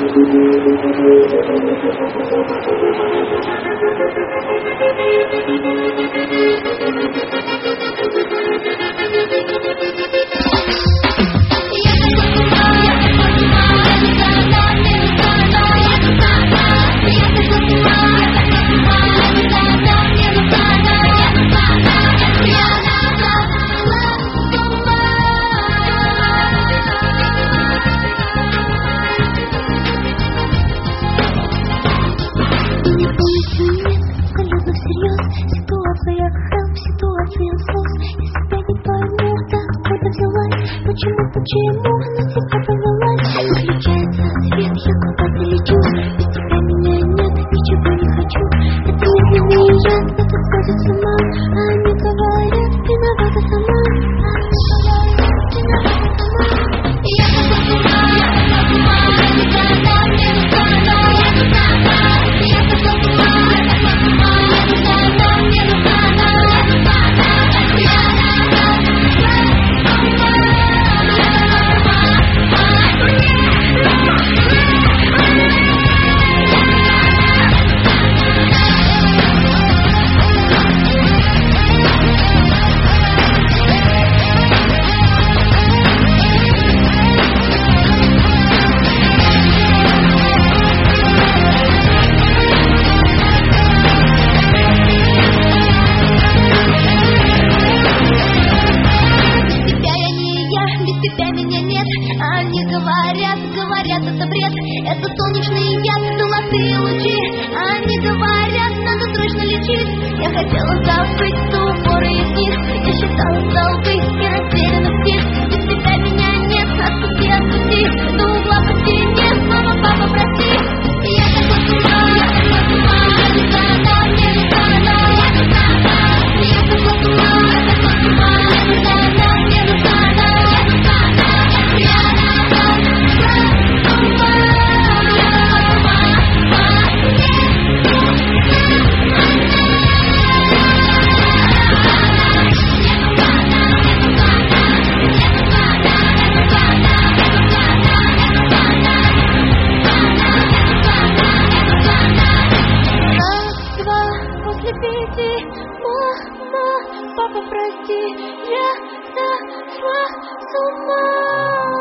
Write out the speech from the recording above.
Почему на тебя повелась? Включается свет, я куда-то лечу. Без тебя меня нет, ничего не хочу. Это не меня, это сходит с ума. Они говорят, виновата сама. Я сошла с ума, никогда не нужна. Я сошла с ума, никогда не нужна. Говорят, это бред, это солнечный яд, золотые лучи. Они говорят, надо срочно лечить. Я хотела забыть ту поры из них. Я считала столбы и растерянных птиц. Без тебя меня нет, отпусти, отпусти. До угла по стене, мама, папа, прости. Я сошла с ума, никогда не нужна. Я сошла с ума, никогда не нужна. Мама, папа, прости, я сошла с ума.